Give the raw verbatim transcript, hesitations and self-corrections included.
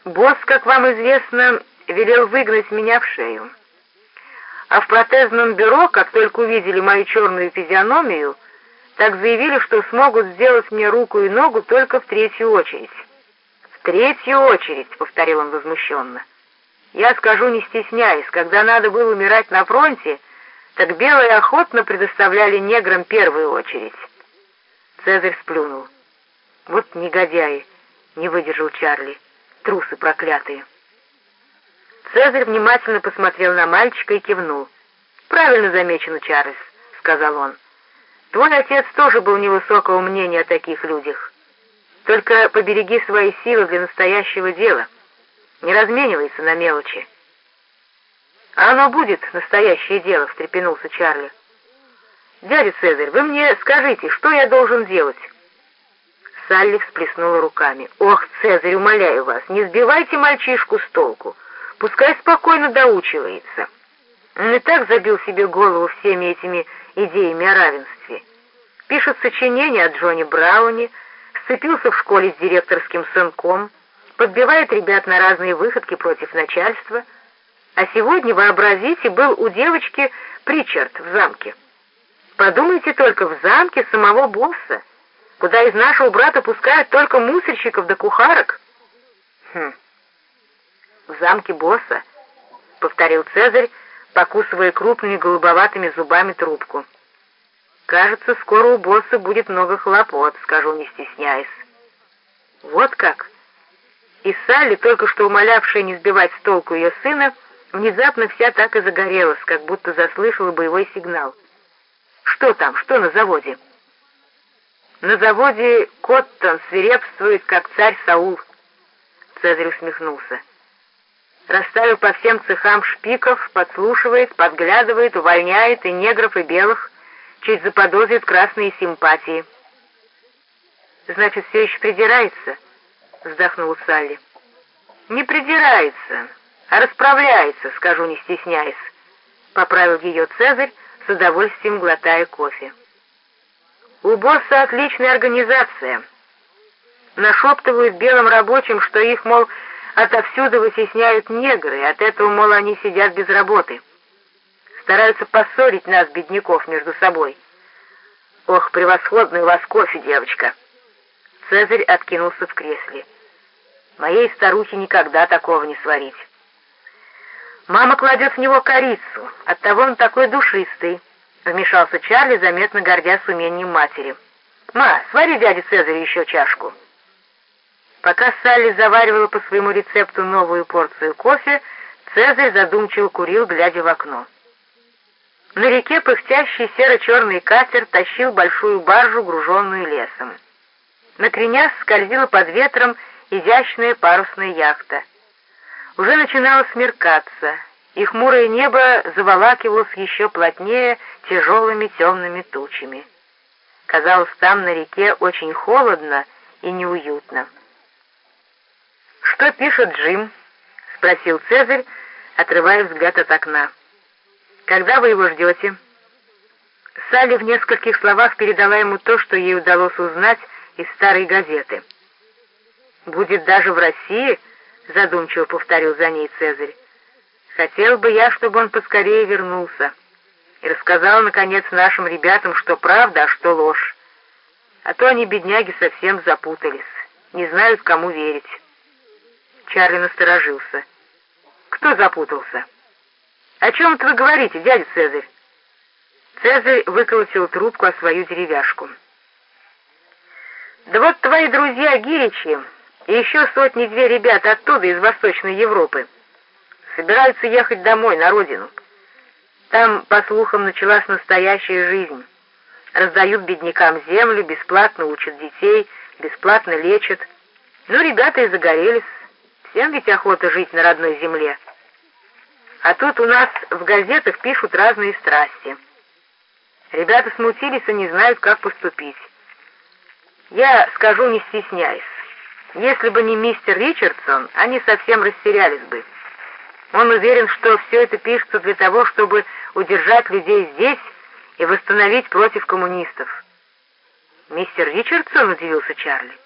Босс, как вам известно, велел выгнать меня в шею. А в протезном бюро, как только увидели мою черную физиономию, так заявили, что смогут сделать мне руку и ногу только в третью очередь. «В третью очередь», — повторил он возмущенно. «Я скажу, не стесняясь, когда надо было умирать на фронте, так белые охотно предоставляли неграм первую очередь». Цезарь сплюнул. «Вот негодяи», — не выдержал Чарли, — «трусы проклятые». Цезарь внимательно посмотрел на мальчика и кивнул. «Правильно замечено, Чарльз», — сказал он. «Твой отец тоже был невысокого мнения о таких людях. Только побереги свои силы для настоящего дела. Не разменивайся на мелочи». «А оно будет настоящее дело», — встрепенулся Чарли. «Дядя Цезарь, вы мне скажите, что я должен делать?» Салли всплеснула руками. «Ох, Цезарь, умоляю вас, не сбивайте мальчишку с толку. Пускай спокойно доучивается. Он и так забил себе голову всеми этими идеями о равенстве. Пишет сочинения о Джоне Брауне, сцепился в школе с директорским сынком, подбивает ребят на разные выходки против начальства. А сегодня, вообразите, был у девочки Причард в замке. Подумайте только, в замке самого босса, куда из нашего брата пускают только мусорщиков да кухарок». «Хм, в замке босса», — повторил Цезарь, покусывая крупными голубоватыми зубами трубку. «Кажется, скоро у босса будет много хлопот, скажу, не стесняясь». «Вот как?» И Салли, только что умолявшая не сбивать с толку ее сына, внезапно вся так и загорелась, как будто заслышала боевой сигнал. «Что там? Что на заводе?» «На заводе Коттон свирепствует, как царь Саул». Цезарь усмехнулся. Расставил по всем цехам шпиков, подслушивает, подглядывает, увольняет и негров, и белых, чуть заподозрит красные симпатии. «Значит, все еще придирается?» — вздохнул Салли. «Не придирается, а расправляется, скажу, не стесняясь», — поправил ее Цезарь, с удовольствием глотая кофе. «У босса отличная организация. Нашептывают белым рабочим, что их, мол, отовсюду вытесняют негры, и от этого, мол, они сидят без работы. Стараются поссорить нас, бедняков, между собой. Ох, превосходный у вас кофе, девочка!» Цезарь откинулся в кресле. «Моей старухе никогда такого не сварить. Мама кладет в него корицу, оттого он такой душистый», — вмешался Чарли, заметно гордясь умением матери. «Ма, свари дяде Цезарю еще чашку». Пока Салли заваривала по своему рецепту новую порцию кофе, Цезарь задумчиво курил, глядя в окно. На реке пыхтящий серо-черный катер тащил большую баржу, груженную лесом. Накренясь, скользила под ветром изящная парусная яхта. Уже начинало смеркаться, и хмурое небо заволакивалось еще плотнее тяжелыми темными тучами. Казалось, там на реке очень холодно и неуютно. «Что пишет Джим?» — спросил Цезарь, отрывая взгляд от окна. «Когда вы его ждете?» Салли в нескольких словах передала ему то, что ей удалось узнать из старой газеты. «Будет даже в России?» — задумчиво повторил за ней Цезарь. «Хотел бы я, чтобы он поскорее вернулся и рассказал, наконец, нашим ребятам, что правда, а что ложь. А то они, бедняги, совсем запутались, не знают, кому верить». Чарли насторожился. «Кто запутался?» «О чем это вы говорите, дядя Цезарь?» Цезарь выколотил трубку о свою деревяшку. «Да вот твои друзья Гиричи и еще сотни-две ребят оттуда, из Восточной Европы, собираются ехать домой, на родину. Там, по слухам, началась настоящая жизнь. Раздают беднякам землю, бесплатно учат детей, бесплатно лечат. Ну, ребята и загорелись. Всем ведь охота жить на родной земле. А тут у нас в газетах пишут разные страсти. Ребята смутились и не знают, как поступить. Я скажу, не стесняясь, если бы не мистер Ричардсон, они совсем растерялись бы. Он уверен, что все это пишется для того, чтобы удержать людей здесь и восстановить против коммунистов». «Мистер Ричардсон?» — удивился Чарли.